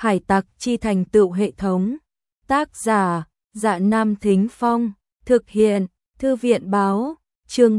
Hải tặc chi thành tựu hệ thống. Tác giả: Dạ Nam Thính Phong. Thực hiện: Thư viện báo. Chương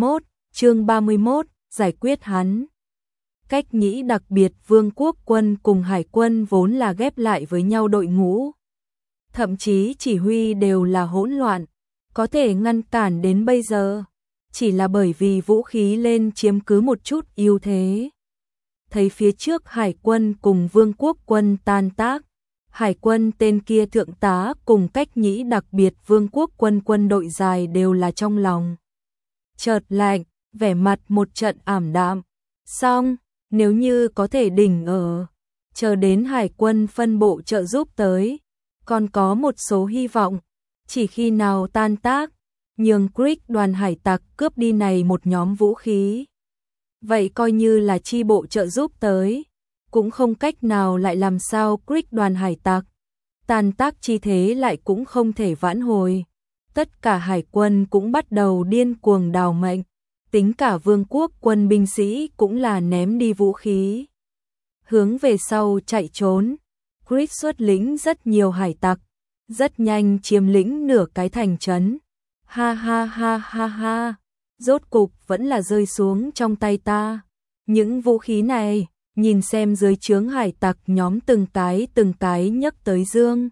31, giải quyết hắn. Cách nghĩ đặc biệt. Vương quốc quân cùng hải quân vốn là ghép lại với nhau đội ngũ. Thậm chí chỉ huy đều là hỗn loạn. Có thể ngăn cản đến bây giờ chỉ là bởi vì vũ khí lên chiếm cứ một chút ưu thế. Thấy phía trước hải quân cùng vương quốc quân tan tác, hải quân tên kia thượng tá cùng cách nghĩ đặc biệt vương quốc quân quân đội dài đều là trong lòng chợt lạnh, vẻ mặt một trận ảm đạm. Xong, nếu như có thể đỉnh ở, chờ đến hải quân phân bộ trợ giúp tới, còn có một số hy vọng. Chỉ khi nào tan tác, nhường Creek đoàn hải tặc cướp đi này một nhóm vũ khí, vậy coi như là chi bộ trợ giúp tới, cũng không cách nào lại làm sao Creek đoàn hải tặc. Tan tác chi thế lại cũng không thể vãn hồi. Tất cả hải quân cũng bắt đầu điên cuồng đào mệnh, tính cả vương quốc quân binh sĩ cũng là ném đi vũ khí, hướng về sau chạy trốn. Creek xuất lĩnh rất nhiều hải tặc, rất nhanh chiếm lĩnh nửa cái thành trấn. Ha ha ha ha ha, rốt cục vẫn là rơi xuống trong tay ta. Những vũ khí này, nhìn xem dưới trướng hải tặc nhóm từng cái nhấc tới dương.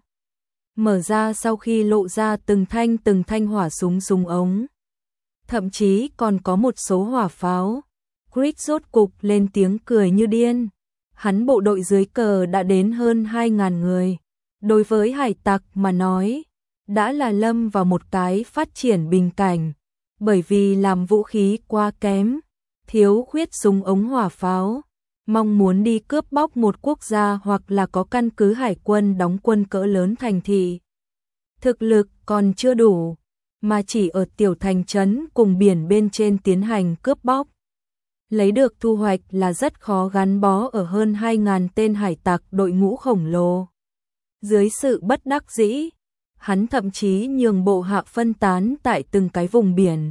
Mở ra sau khi lộ ra từng thanh hỏa súng ống. Thậm chí còn có một số hỏa pháo. Creek rốt cục lên tiếng cười như điên. Hắn bộ đội dưới cờ đã đến hơn 2.000 người. Đối với hải tặc mà nói, đã là lâm vào một cái phát triển bình cảnh. Bởi vì làm vũ khí quá kém, thiếu khuyết súng ống hỏa pháo, mong muốn đi cướp bóc một quốc gia hoặc là có căn cứ hải quân đóng quân cỡ lớn thành thị, thực lực còn chưa đủ, mà chỉ ở tiểu thành trấn cùng biển bên trên tiến hành cướp bóc. Lấy được thu hoạch là rất khó gắn bó ở hơn 2.000 tên hải tặc đội ngũ khổng lồ. Dưới sự bất đắc dĩ, hắn thậm chí nhường bộ hạ phân tán tại từng cái vùng biển,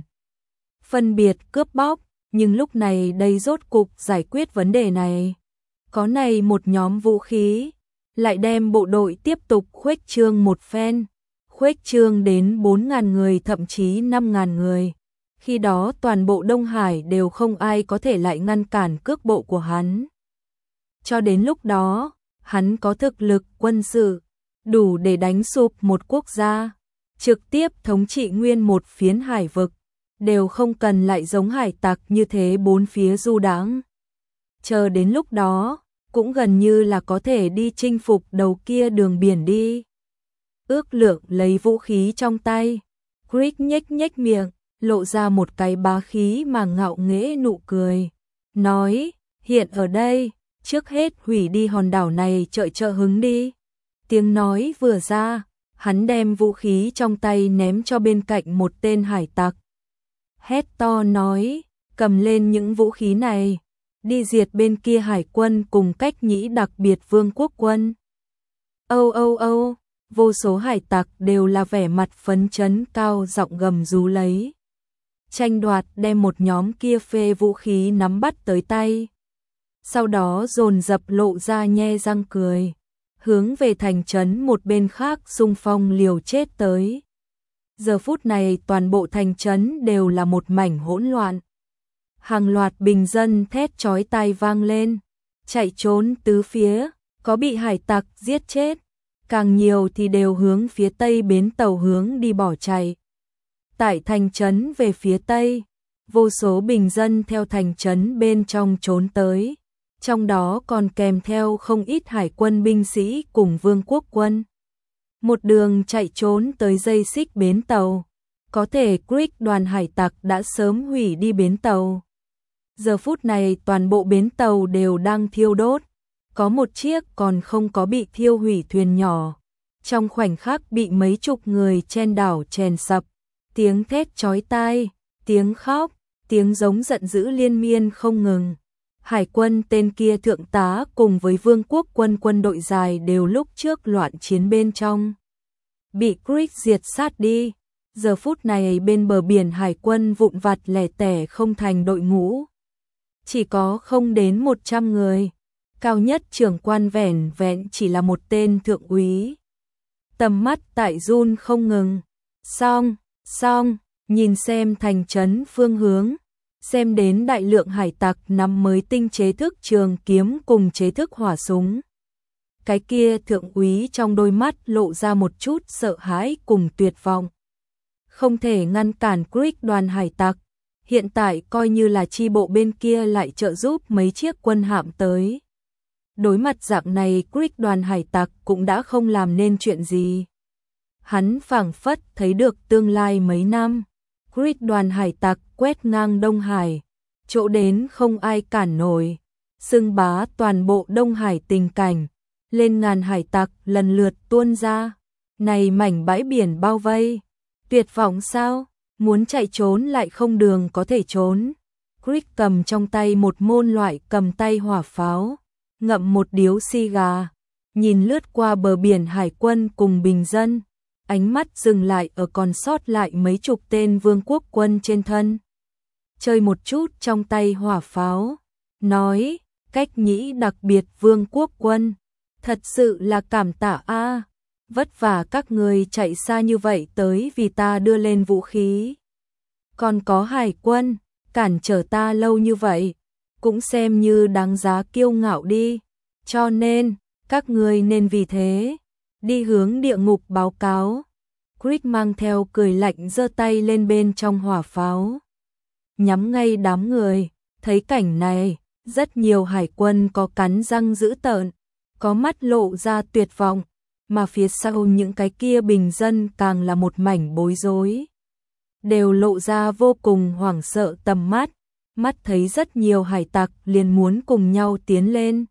phân biệt cướp bóc. Nhưng lúc này đây rốt cục giải quyết vấn đề này. Có này một nhóm vũ khí, lại đem bộ đội tiếp tục khuếch trương một phen, khuếch trương đến 4.000 người thậm chí 5.000 người. Khi đó toàn bộ Đông Hải đều không ai có thể lại ngăn cản cước bộ của hắn. Cho đến lúc đó, hắn có thực lực quân sự, đủ để đánh sụp một quốc gia, trực tiếp thống trị nguyên một phiến hải vực. Đều không cần lại giống hải tặc như thế bốn phía du đãng. Chờ đến lúc đó, cũng gần như là có thể đi chinh phục đầu kia đường biển đi. Ước lượng lấy vũ khí trong tay, Creek nhếch miệng, lộ ra một cái bá khí mà ngạo nghễ nụ cười. Nói, hiện ở đây, trước hết hủy đi hòn đảo này trợ hứng đi. Tiếng nói vừa ra, hắn đem vũ khí trong tay ném cho bên cạnh một tên hải tặc. Hét to nói, cầm lên những vũ khí này, đi diệt bên kia hải quân cùng cách nghĩ đặc biệt vương quốc quân. Âu, vô số hải tặc đều là vẻ mặt phấn chấn cao giọng gầm rú lấy. Tranh đoạt đem một nhóm kia phê vũ khí nắm bắt tới tay. Sau đó dồn dập lộ ra nhe răng cười, hướng về thành trấn một bên khác xung phong liều chết tới. Giờ phút này toàn bộ thành trấn đều là một mảnh hỗn loạn. Hàng loạt bình dân thét chói tai vang lên, chạy trốn tứ phía, có bị hải tặc giết chết, càng nhiều thì đều hướng phía tây bến tàu hướng đi bỏ chạy. Tại thành trấn về phía tây, vô số bình dân theo thành trấn bên trong trốn tới, trong đó còn kèm theo không ít hải quân binh sĩ cùng vương quốc quân. Một đường chạy trốn tới dây xích bến tàu, có thể Creek đoàn hải tặc đã sớm hủy đi bến tàu. Giờ phút này toàn bộ bến tàu đều đang thiêu đốt, có một chiếc còn không có bị thiêu hủy thuyền nhỏ. Trong khoảnh khắc bị mấy chục người chen đảo chèn sập, tiếng thét chói tai, tiếng khóc, tiếng giống giận dữ liên miên không ngừng. Hải quân tên kia thượng tá cùng với vương quốc quân đội dài đều lúc trước loạn chiến bên trong, bị Creek diệt sát đi. Giờ phút này bên bờ biển hải quân vụn vặt lẻ tẻ không thành đội ngũ, chỉ có không đến 100 người. cao nhất trưởng quan vẻn vẹn chỉ là một tên thượng úy. Tầm mắt tại run không ngừng. Xong, nhìn xem thành trấn phương hướng, xem đến đại lượng hải tặc nắm mới tinh chế thức trường kiếm cùng chế thức hỏa súng. Cái kia thượng úy trong đôi mắt lộ ra một chút sợ hãi cùng tuyệt vọng. Không thể ngăn cản Creek đoàn hải tặc, hiện tại coi như là chi bộ bên kia lại trợ giúp mấy chiếc quân hạm tới. Đối mặt dạng này Creek đoàn hải tặc cũng đã không làm nên chuyện gì. Hắn phảng phất thấy được tương lai mấy năm. Creek đoàn hải tặc quét ngang Đông Hải, chỗ đến không ai cản nổi, xưng bá toàn bộ Đông Hải tình cảnh, lên ngàn hải tặc lần lượt tuôn ra, này mảnh bãi biển bao vây, tuyệt vọng sao, muốn chạy trốn lại không đường có thể trốn. Creek cầm trong tay một môn loại cầm tay hỏa pháo, ngậm một điếu xì gà, nhìn lướt qua bờ biển hải quân cùng bình dân. Ánh mắt dừng lại ở còn sót lại mấy chục tên vương quốc quân trên thân. Chơi một chút trong tay hỏa pháo, nói, cách nhĩ đặc biệt vương quốc quân, thật sự là cảm tạ a, vất vả các người chạy xa như vậy tới vì ta đưa lên vũ khí. Còn có hải quân, cản trở ta lâu như vậy, cũng xem như đáng giá kiêu ngạo đi, cho nên, các người nên vì thế đi hướng địa ngục báo cáo. Creek mang theo cười lạnh giơ tay lên bên trong hỏa pháo, nhắm ngay đám người. Thấy cảnh này, rất nhiều hải quân có cắn răng dữ tợn, có mắt lộ ra tuyệt vọng, mà phía sau những cái kia bình dân càng là một mảnh bối rối, đều lộ ra vô cùng hoảng sợ tầm mắt. Mắt thấy rất nhiều hải tặc liền muốn cùng nhau tiến lên,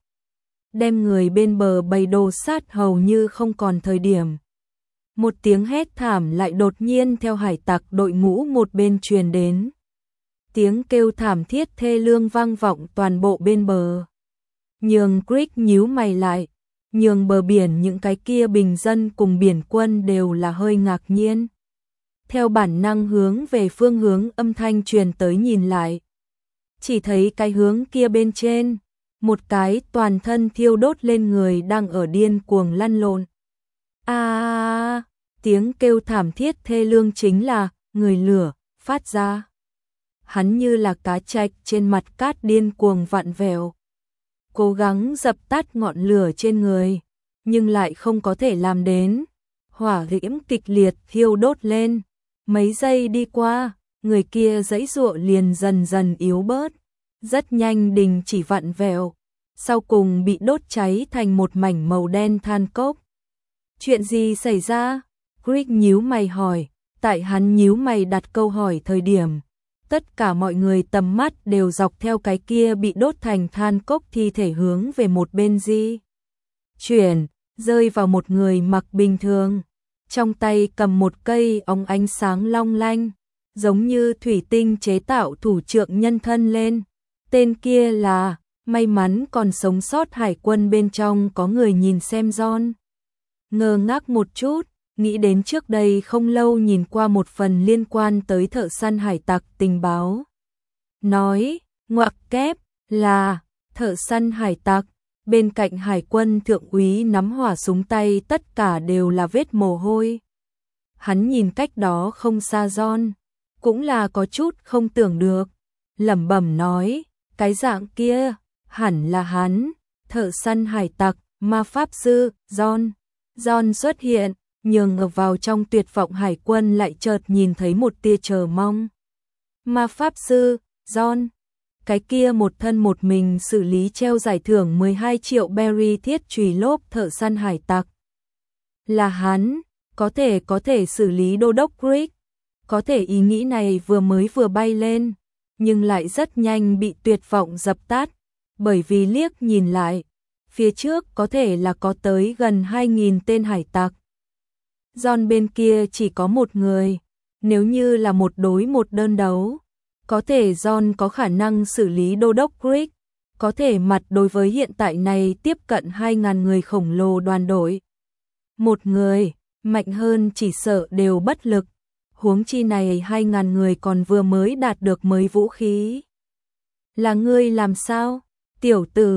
đem người bên bờ bầy đồ sát hầu như không còn thời điểm. Một tiếng hét thảm lại đột nhiên theo hải tặc đội ngũ một bên truyền đến. Tiếng kêu thảm thiết thê lương vang vọng toàn bộ bên bờ. Nhường Creek nhíu mày lại, nhường bờ biển những cái kia bình dân cùng biển quân đều là hơi ngạc nhiên. Theo bản năng hướng về phương hướng âm thanh truyền tới nhìn lại. Chỉ thấy cái hướng kia bên trên, một cái toàn thân thiêu đốt lên người đang ở điên cuồng lăn lộn. Tiếng kêu thảm thiết thê lương chính là người lửa phát ra. Hắn như là cá trạch trên mặt cát điên cuồng vặn vẹo, cố gắng dập tắt ngọn lửa trên người, nhưng lại không có thể làm đến. Hỏa diễm kịch liệt thiêu đốt lên, mấy giây đi qua, người kia giãy giụa liền dần dần yếu bớt, rất nhanh đình chỉ vặn vẹo, sau cùng bị đốt cháy thành một mảnh màu đen than cốc. Chuyện gì xảy ra? Creek nhíu mày hỏi. Tại hắn nhíu mày đặt câu hỏi thời điểm, tất cả mọi người tầm mắt đều dọc theo cái kia bị đốt thành than cốc thi thể hướng về một bên di chuyển, rơi vào một người mặc bình thường, trong tay cầm một cây óng ánh sáng long lanh, giống như thủy tinh chế tạo thủ trượng nhân thân lên. Tên kia là, may mắn còn sống sót hải quân bên trong có người nhìn xem John. Ngơ ngác một chút, nghĩ đến trước đây không lâu nhìn qua một phần liên quan tới thợ săn hải tặc tình báo. Nói, ngoặc kép, là, thợ săn hải tặc, bên cạnh hải quân thượng úy nắm hỏa súng tay tất cả đều là vết mồ hôi. Hắn nhìn cách đó không xa John, cũng là có chút không tưởng được, lẩm bẩm nói, cái dạng kia, hẳn là hắn, thợ săn hải tặc, ma pháp sư, John. John xuất hiện, nhường ngập vào trong tuyệt vọng hải quân lại chợt nhìn thấy một tia chờ mong. Ma pháp sư, John, cái kia một thân một mình xử lý treo giải thưởng 12 triệu berry thiết chùy lốp thợ săn hải tặc. Là hắn, có thể xử lý đô đốc Creek. Có thể ý nghĩ này vừa bay lên, nhưng lại rất nhanh bị tuyệt vọng dập tắt, bởi vì liếc nhìn lại, phía trước có thể là có tới gần 2.000 tên hải tặc. John bên kia chỉ có một người, nếu như là một đối một đơn đấu, có thể John có khả năng xử lý đô đốc Creek, có thể mặt đối với hiện tại này tiếp cận 2.000 người khổng lồ đoàn đội. Một người, mạnh hơn chỉ sợ đều bất lực, huống chi này 2.000 người còn vừa mới đạt được mới vũ khí. Là ngươi làm sao? Tiểu tử,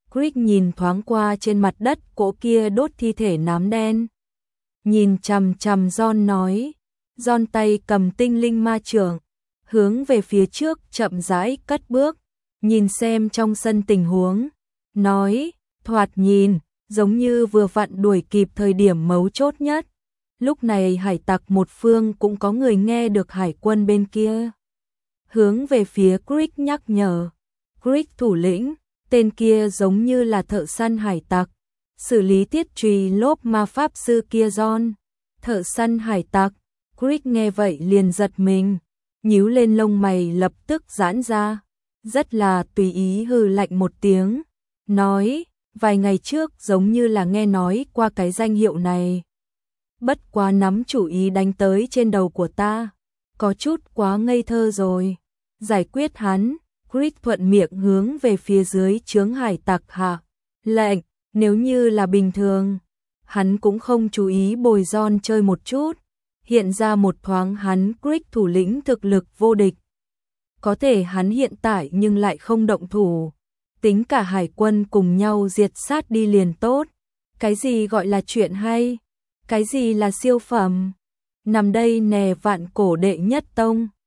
Crick nhìn thoáng qua trên mặt đất cỗ kia đốt thi thể nám đen. Nhìn chằm chằm John nói. John tay cầm tinh linh ma chưởng, hướng về phía trước chậm rãi cất bước, nhìn xem trong sân tình huống, nói, thoạt nhìn, giống như vừa vặn đuổi kịp thời điểm mấu chốt nhất. Lúc này hải tặc một phương cũng có người nghe được hải quân bên kia. Hướng về phía Crick nhắc nhở. Crick thủ lĩnh, tên kia giống như là thợ săn hải tặc, xử lý thiết trùy lốp ma pháp sư kia John. Thợ săn hải tặc, Crick nghe vậy liền giật mình, nhíu lên lông mày lập tức giãn ra, rất là tùy ý hừ lạnh một tiếng, nói, vài ngày trước giống như là nghe nói qua cái danh hiệu này. Bất quá nắm chủ ý đánh tới trên đầu của ta, có chút quá ngây thơ rồi. Giải quyết hắn, Crick thuận miệng hướng về phía dưới chướng hải tặc hạ lệnh, nếu như là bình thường, hắn cũng không chú ý bồi John chơi một chút. Hiện ra một thoáng hắn Crick thủ lĩnh thực lực vô địch. Có thể hắn hiện tại nhưng lại không động thủ. Tính cả hải quân cùng nhau diệt sát đi liền tốt. Cái gì gọi là chuyện hay? Cái gì là siêu phẩm? Nằm đây nè vạn cổ đệ nhất tông.